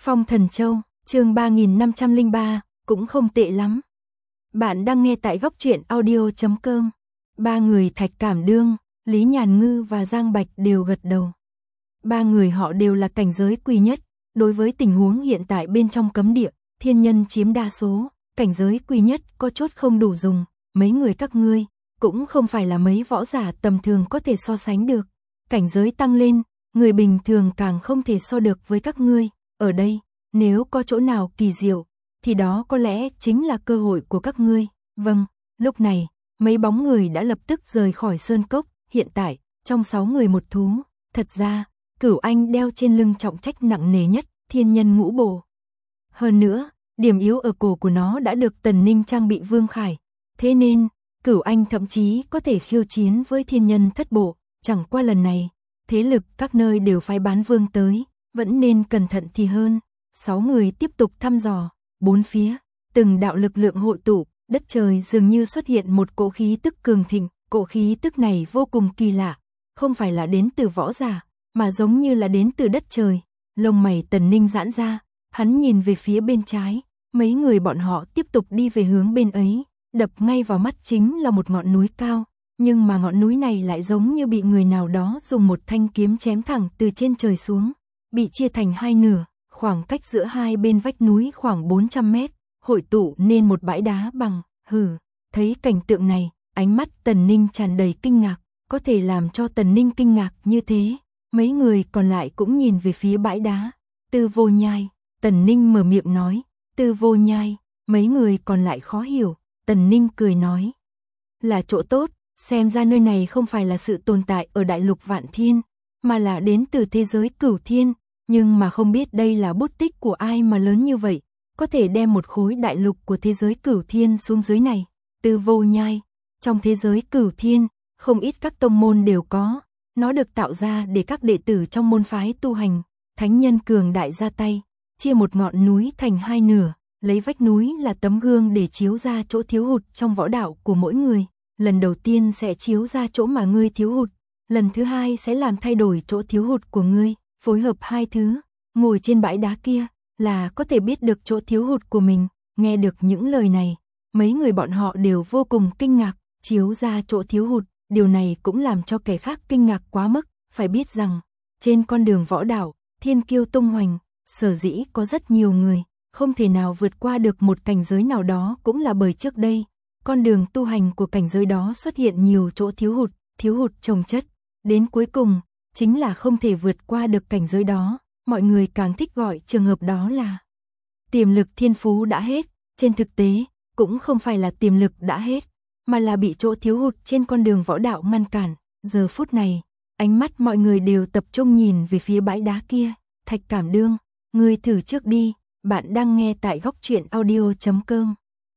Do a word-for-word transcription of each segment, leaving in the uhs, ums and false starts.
Phong Thần Châu, chương ba nghìn năm trăm lẻ ba, cũng không tệ lắm. Bạn đang nghe tại góc truyện audio chấm com. Ba người Thạch Cảm Đương, Lý Nhàn Ngư và Giang Bạch đều gật đầu. Ba người họ đều là cảnh giới quý nhất. Đối với tình huống hiện tại bên trong cấm địa, thiên nhân chiếm đa số, cảnh giới quý nhất có chốt không đủ dùng. Mấy người các ngươi cũng không phải là mấy võ giả tầm thường có thể so sánh được. Cảnh giới tăng lên, người bình thường càng không thể so được với các ngươi. Ở đây, nếu có chỗ nào kỳ diệu, thì đó có lẽ chính là cơ hội của các ngươi. Vâng, lúc này, mấy bóng người đã lập tức rời khỏi sơn cốc. Hiện tại, trong sáu người một thú, thật ra, Cửu Anh đeo trên lưng trọng trách nặng nề nhất, thiên nhân ngũ bổ. Hơn nữa, điểm yếu ở cổ của nó đã được Tần Ninh trang bị Vương Khải. Thế nên, Cửu Anh thậm chí có thể khiêu chiến với thiên nhân thất bộ. Chẳng qua lần này, thế lực các nơi đều phái bán vương tới, vẫn nên cẩn thận thì hơn. Sáu người tiếp tục thăm dò, bốn phía, từng đạo lực lượng hội tụ, đất trời dường như xuất hiện một cỗ khí tức cường thịnh. Cỗ khí tức này vô cùng kỳ lạ, không phải là đến từ võ giả, mà giống như là đến từ đất trời. Lông mày Tần Ninh giãn ra, hắn nhìn về phía bên trái, mấy người bọn họ tiếp tục đi về hướng bên ấy, đập ngay vào mắt chính là một ngọn núi cao, nhưng mà ngọn núi này lại giống như bị người nào đó dùng một thanh kiếm chém thẳng từ trên trời xuống, bị chia thành hai nửa, khoảng cách giữa hai bên vách núi khoảng bốn trăm mét, hội tụ nên một bãi đá bằng. Hừ, thấy cảnh tượng này, ánh mắt Tần Ninh tràn đầy kinh ngạc, có thể làm cho Tần Ninh kinh ngạc như thế. Mấy người còn lại cũng nhìn về phía bãi đá. Tư Vô Nhai, Tần Ninh mở miệng nói. Tư Vô Nhai, mấy người còn lại khó hiểu. Tần Ninh cười nói, là chỗ tốt, xem ra nơi này không phải là sự tồn tại ở đại lục Vạn Thiên, mà là đến từ thế giới Cửu Thiên. Nhưng mà không biết đây là bút tích của ai mà lớn như vậy, có thể đem một khối đại lục của thế giới Cửu Thiên xuống dưới này. Tư Vô Nhai, trong thế giới Cửu Thiên, không ít các tông môn đều có. Nó được tạo ra để các đệ tử trong môn phái tu hành. Thánh nhân cường đại ra tay, chia một ngọn núi thành hai nửa, lấy vách núi là tấm gương để chiếu ra chỗ thiếu hụt trong võ đạo của mỗi người. Lần đầu tiên sẽ chiếu ra chỗ mà ngươi thiếu hụt, lần thứ hai sẽ làm thay đổi chỗ thiếu hụt của ngươi, phối hợp hai thứ, ngồi trên bãi đá kia là có thể biết được chỗ thiếu hụt của mình. Nghe được những lời này, mấy người bọn họ đều vô cùng kinh ngạc. Chiếu ra chỗ thiếu hụt, điều này cũng làm cho kẻ khác kinh ngạc quá mức. Phải biết rằng, trên con đường võ đạo, thiên kiêu tung hoành, sở dĩ có rất nhiều người không thể nào vượt qua được một cảnh giới nào đó, cũng là bởi trước đây con đường tu hành của cảnh giới đó xuất hiện nhiều chỗ thiếu hụt, thiếu hụt chồng chất, đến cuối cùng chính là không thể vượt qua được cảnh giới đó. Mọi người càng thích gọi trường hợp đó là tiềm lực thiên phú đã hết. Trên thực tế, cũng không phải là tiềm lực đã hết, mà là bị chỗ thiếu hụt trên con đường võ đạo ngăn cản. Giờ phút này, ánh mắt mọi người đều tập trung nhìn về phía bãi đá kia. Thạch Cảm Đương, ngươi thử trước đi. Bạn đang nghe tại góc truyện audio chấm com.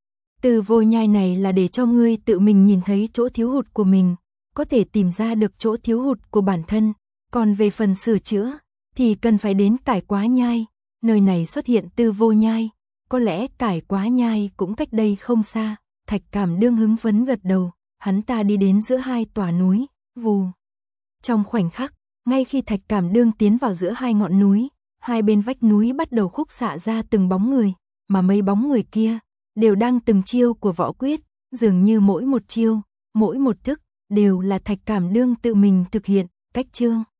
Từ Vô Nhai này là để cho ngươi tự mình nhìn thấy chỗ thiếu hụt của mình, có thể tìm ra được chỗ thiếu hụt của bản thân. Còn về phần sửa chữa, thì cần phải đến Cải Quá Nhai. Nơi này xuất hiện Tư Vô Nhai, có lẽ Cải Quá Nhai cũng cách đây không xa. Thạch Cảm Đương hứng phấn gật đầu, hắn ta đi đến giữa hai tòa núi, vù. Trong khoảnh khắc, ngay khi Thạch Cảm Đương tiến vào giữa hai ngọn núi, hai bên vách núi bắt đầu khúc xạ ra từng bóng người, mà mấy bóng người kia đều đang từng chiêu của võ quyết, dường như mỗi một chiêu, mỗi một thức đều là Thạch Cảm Đương tự mình thực hiện. Cách chương